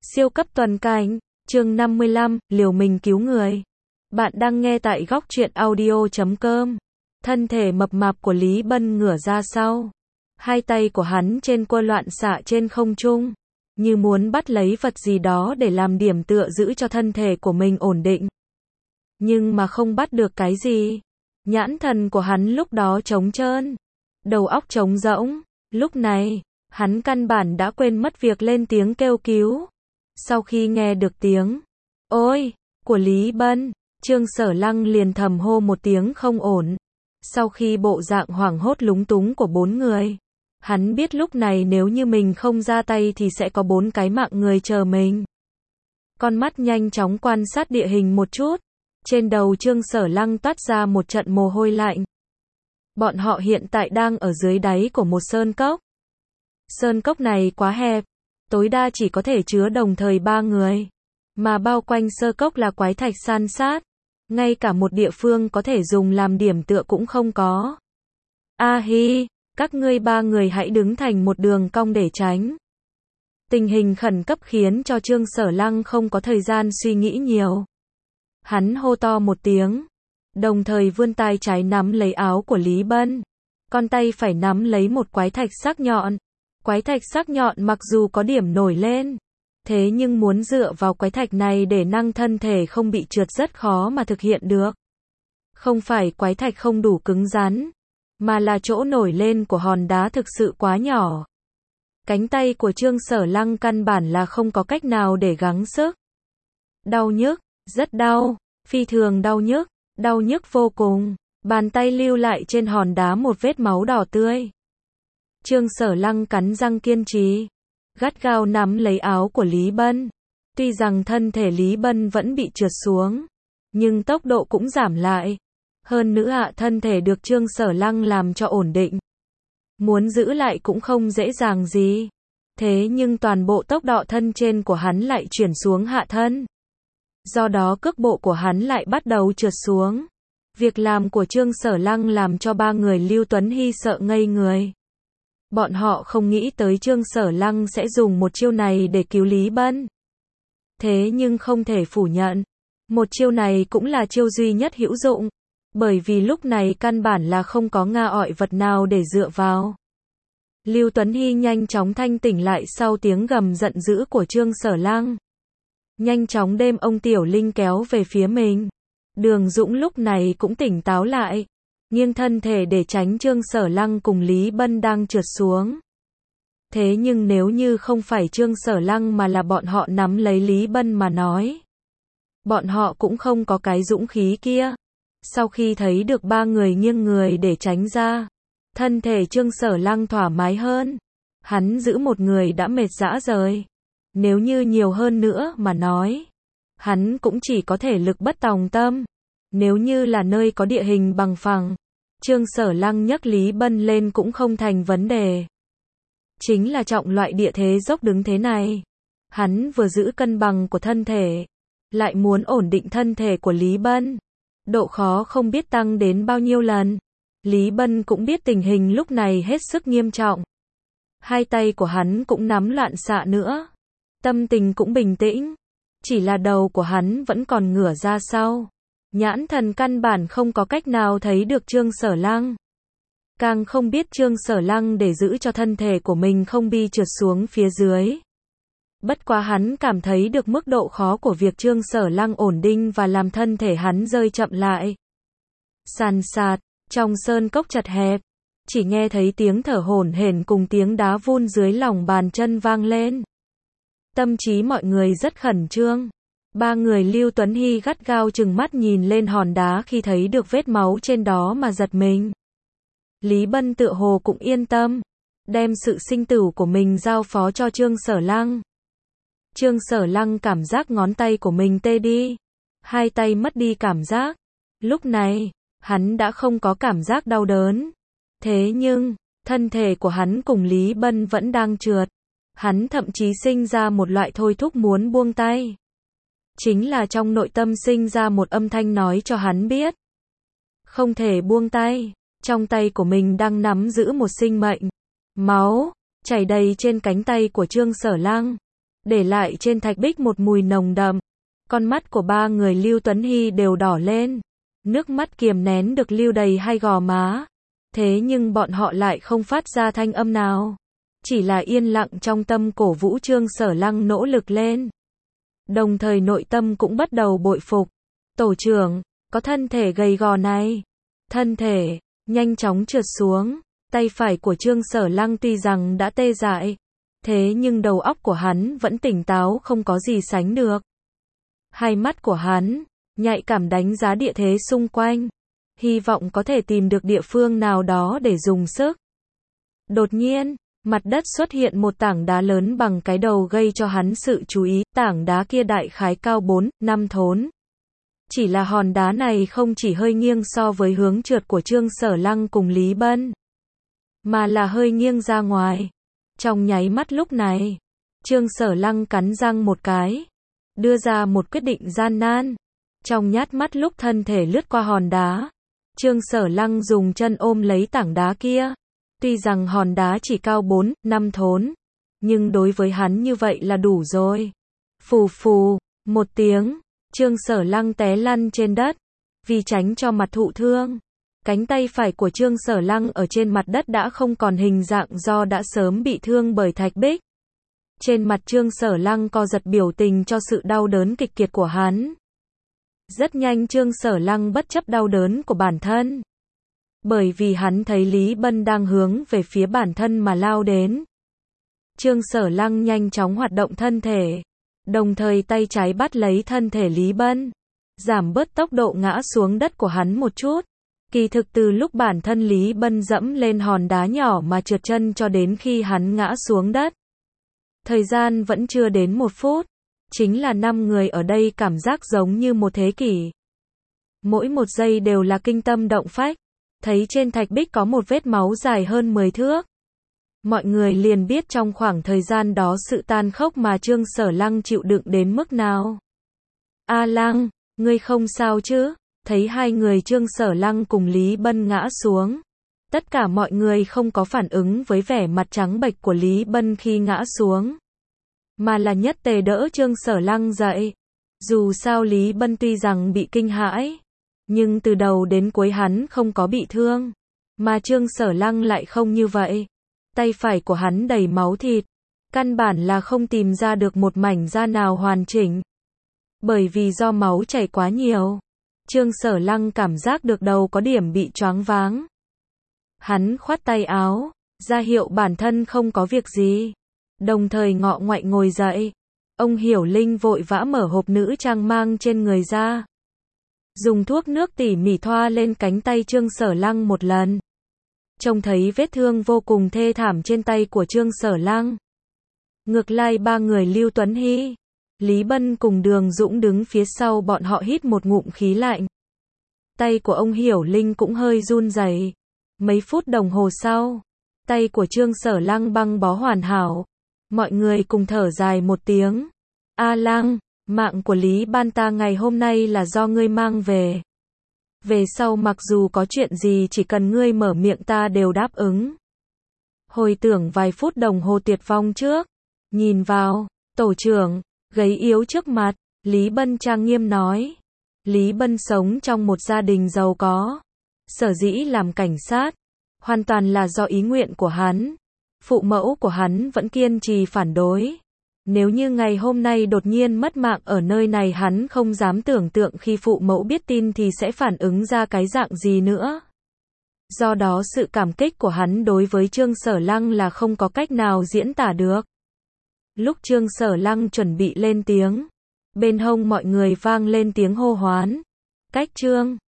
Siêu cấp toàn cảnh, chương 55, liều mình cứu người. Bạn đang nghe tại góc truyện audio.com. Thân thể mập mạp của Lý Bân ngửa ra sau. Hai tay của hắn trên quơ loạn xạ trên không trung, như muốn bắt lấy vật gì đó để làm điểm tựa giữ cho thân thể của mình ổn định. Nhưng mà không bắt được cái gì. Nhãn thần của hắn lúc đó trống trơn, đầu óc trống rỗng. Lúc này, hắn căn bản đã quên mất việc lên tiếng kêu cứu. Sau khi nghe được tiếng ôi của Lý Bân, Trương Sở Lăng liền thầm hô một tiếng không ổn. Sau khi bộ dạng hoảng hốt lúng túng của bốn người, hắn biết lúc này nếu như mình không ra tay thì sẽ có 4 cái mạng người chờ mình. Con mắt nhanh chóng quan sát địa hình một chút. Trên đầu Trương Sở Lăng toát ra một trận mồ hôi lạnh. Bọn họ hiện tại đang ở dưới đáy của một sơn cốc. Sơn cốc này quá hẹp, tối đa chỉ có thể chứa đồng thời 3 người. Mà bao quanh sơ cốc là quái thạch san sát. Ngay cả một địa phương có thể dùng làm điểm tựa cũng không có. A hi, các ngươi 3 người hãy đứng thành một đường cong để tránh. Tình hình khẩn cấp khiến cho Trương Sở Lăng không có thời gian suy nghĩ nhiều. Hắn hô to một tiếng, đồng thời vươn tay trái nắm lấy áo của Lý Bân. Con tay phải nắm lấy một quái thạch sắc nhọn. Quái thạch sắc nhọn mặc dù có điểm nổi lên, thế nhưng muốn dựa vào quái thạch này để nâng thân thể không bị trượt rất khó mà thực hiện được. Không phải quái thạch không đủ cứng rắn, mà là chỗ nổi lên của hòn đá thực sự quá nhỏ. Cánh tay của Trương Sở Lăng căn bản là không có cách nào để gắng sức. Đau nhức, rất đau, phi thường đau nhức vô cùng. Bàn tay lưu lại trên hòn đá một vết máu đỏ tươi. Trương Sở Lăng cắn răng kiên trì, gắt gao nắm lấy áo của Lý Bân. Tuy rằng thân thể Lý Bân vẫn bị trượt xuống, nhưng tốc độ cũng giảm lại. Hơn nữa thân thể được Trương Sở Lăng làm cho ổn định. Muốn giữ lại cũng không dễ dàng gì. Thế nhưng toàn bộ tốc độ thân trên của hắn lại chuyển xuống hạ thân. Do đó cước bộ của hắn lại bắt đầu trượt xuống. Việc làm của Trương Sở Lăng làm cho 3 người Lưu Tuấn Hy sợ ngây người. Bọn họ không nghĩ tới Trương Sở Lăng sẽ dùng một chiêu này để cứu Lý Bân. Thế nhưng không thể phủ nhận, một chiêu này cũng là chiêu duy nhất hữu dụng, bởi vì lúc này căn bản là không có nga ọi vật nào để dựa vào. Lưu Tuấn Hy nhanh chóng thanh tỉnh lại sau tiếng gầm giận dữ của Trương Sở Lăng. Nhanh chóng đem ông Tiểu Linh kéo về phía mình. Đường Dũng lúc này cũng tỉnh táo lại, nghiêng thân thể để tránh Trương Sở Lăng cùng Lý Bân đang trượt xuống. Thế nhưng nếu như không phải Trương Sở Lăng mà là bọn họ nắm lấy Lý Bân mà nói, bọn họ cũng không có cái dũng khí kia. Sau khi thấy được 3 người nghiêng người để tránh ra, thân thể Trương Sở Lăng thoải mái hơn. Hắn giữ một người đã mệt rã rời. Nếu như nhiều hơn nữa mà nói, hắn cũng chỉ có thể lực bất tòng tâm. Nếu như là nơi có địa hình bằng phẳng, Trương Sở Lăng nhấc Lý Bân lên cũng không thành vấn đề. Chính là trọng loại địa thế dốc đứng thế này, hắn vừa giữ cân bằng của thân thể, lại muốn ổn định thân thể của Lý Bân. Độ khó không biết tăng đến bao nhiêu lần. Lý Bân cũng biết tình hình lúc này hết sức nghiêm trọng. Hai tay của hắn cũng nắm loạn xạ nữa. Tâm tình cũng bình tĩnh. Chỉ là đầu của hắn vẫn còn ngửa ra sau. Nhãn thần căn bản không có cách nào thấy được Trương Sở Lăng. Càng không biết Trương Sở Lăng để giữ cho thân thể của mình không bị trượt xuống phía dưới. Bất quá hắn cảm thấy được mức độ khó của việc Trương Sở Lăng ổn định và làm thân thể hắn rơi chậm lại. Sàn sạt, trong sơn cốc chật hẹp, chỉ nghe thấy tiếng thở hổn hển cùng tiếng đá vun dưới lòng bàn chân vang lên. Tâm trí mọi người rất khẩn trương. 3 người Lưu Tuấn Hy gắt gao trừng mắt nhìn lên hòn đá khi thấy được vết máu trên đó mà giật mình. Lý Bân tựa hồ cũng yên tâm, đem sự sinh tử của mình giao phó cho Trương Sở Lăng. Trương Sở Lăng cảm giác ngón tay của mình tê đi, hai tay mất đi cảm giác. Lúc này, hắn đã không có cảm giác đau đớn. Thế nhưng, thân thể của hắn cùng Lý Bân vẫn đang trượt. Hắn thậm chí sinh ra một loại thôi thúc muốn buông tay. Chính là trong nội tâm sinh ra một âm thanh nói cho hắn biết, không thể buông tay. Trong tay của mình đang nắm giữ một sinh mệnh. Máu chảy đầy trên cánh tay của Trương Sở Lăng. để lại trên thạch bích một mùi nồng đậm. Con mắt của ba người Lưu Tuấn Hy đều đỏ lên. Nước mắt kiềm nén được lưu đầy hai gò má. Thế nhưng bọn họ lại không phát ra thanh âm nào. Chỉ là yên lặng trong tâm cổ vũ Trương Sở Lăng nỗ lực lên. Đồng thời nội tâm cũng bắt đầu bội phục. Tổ trưởng, có thân thể gầy gò này. Thân thể, nhanh chóng trượt xuống. Tay phải của Trương Sở Lăng tuy rằng đã tê dại. Thế nhưng đầu óc của hắn vẫn tỉnh táo không có gì sánh được. Hai mắt của hắn, nhạy cảm đánh giá địa thế xung quanh. Hy vọng có thể tìm được địa phương nào đó để dùng sức. Đột nhiên, mặt đất xuất hiện một tảng đá lớn bằng cái đầu gây cho hắn sự chú ý. Tảng đá kia đại khái cao 4-5 thốn. Chỉ là hòn đá này không chỉ hơi nghiêng so với hướng trượt của Trương Sở Lăng cùng Lý Bân, mà là hơi nghiêng ra ngoài. Trong nháy mắt lúc này, Trương Sở Lăng cắn răng một cái, đưa ra một quyết định gian nan. Trong nhát mắt lúc thân thể lướt qua hòn đá, Trương Sở Lăng dùng chân ôm lấy tảng đá kia. Tuy rằng hòn đá chỉ cao 4-5 thốn, nhưng đối với hắn như vậy là đủ rồi. Phù phù, một tiếng, Trương Sở Lăng té lăn trên đất. Vì tránh cho mặt thụ thương, cánh tay phải của Trương Sở Lăng ở trên mặt đất đã không còn hình dạng do đã sớm bị thương bởi thạch bích. Trên mặt Trương Sở Lăng co giật biểu tình cho sự đau đớn kịch liệt của hắn. Rất nhanh Trương Sở Lăng bất chấp đau đớn của bản thân. Bởi vì hắn thấy Lý Bân đang hướng về phía bản thân mà lao đến. Trương Sở Lăng nhanh chóng hoạt động thân thể. Đồng thời tay trái bắt lấy thân thể Lý Bân. Giảm bớt tốc độ ngã xuống đất của hắn một chút. Kỳ thực từ lúc bản thân Lý Bân dẫm lên hòn đá nhỏ mà trượt chân cho đến khi hắn ngã xuống đất. Thời gian vẫn chưa đến 1 phút. Chính là 5 người ở đây cảm giác giống như một thế kỷ. Mỗi một giây đều là kinh tâm động phách. Thấy trên thạch bích có một vết máu dài hơn 10 thước. Mọi người liền biết trong khoảng thời gian đó sự tàn khốc mà Trương Sở Lăng chịu đựng đến mức nào. A Lăng, ngươi không sao chứ? Thấy hai người Trương Sở Lăng cùng Lý Bân ngã xuống. Tất cả mọi người không có phản ứng với vẻ mặt trắng bệch của Lý Bân khi ngã xuống. Mà là nhất tề đỡ Trương Sở Lăng dậy. Dù sao Lý Bân tuy rằng bị kinh hãi, nhưng từ đầu đến cuối hắn không có bị thương. Mà Trương Sở Lăng lại không như vậy. Tay phải của hắn đầy máu thịt. Căn bản là không tìm ra được một mảnh da nào hoàn chỉnh. Bởi vì do máu chảy quá nhiều. Trương Sở Lăng cảm giác được đầu có điểm bị choáng váng. Hắn khoát tay áo, ra hiệu bản thân không có việc gì. Đồng thời ngọ ngoại ngồi dậy. Ông Hiểu Linh vội vã mở hộp nữ trang mang trên người ra. Dùng thuốc nước tỉ mỉ thoa lên cánh tay Trương Sở Lăng một lần. Trông thấy vết thương vô cùng thê thảm trên tay của Trương Sở Lăng. Ngược lại ba người Lưu Tuấn Hy, Lý Bân cùng Đường Dũng đứng phía sau bọn họ hít một ngụm khí lạnh. Tay của ông Hiểu Linh cũng hơi run rẩy. Mấy phút đồng hồ sau, tay của Trương Sở Lăng băng bó hoàn hảo. Mọi người cùng thở dài một tiếng. A Lăng, mạng của Lý Ban ta ngày hôm nay là do ngươi mang về. Về sau mặc dù có chuyện gì chỉ cần ngươi mở miệng ta đều đáp ứng. Hồi tưởng vài phút đồng hồ tuyệt vong trước. Nhìn vào, tổ trưởng, gầy yếu trước mặt, Lý Bân trang nghiêm nói. Lý Bân sống trong một gia đình giàu có. Sở dĩ làm cảnh sát, hoàn toàn là do ý nguyện của hắn. Phụ mẫu của hắn vẫn kiên trì phản đối. Nếu như ngày hôm nay đột nhiên mất mạng ở nơi này hắn không dám tưởng tượng khi phụ mẫu biết tin thì sẽ phản ứng ra cái dạng gì nữa. Do đó sự cảm kích của hắn đối với Trương Sở Lăng là không có cách nào diễn tả được. Lúc Trương Sở Lăng chuẩn bị lên tiếng, bên hông mọi người vang lên tiếng hô hoán. Cách Trương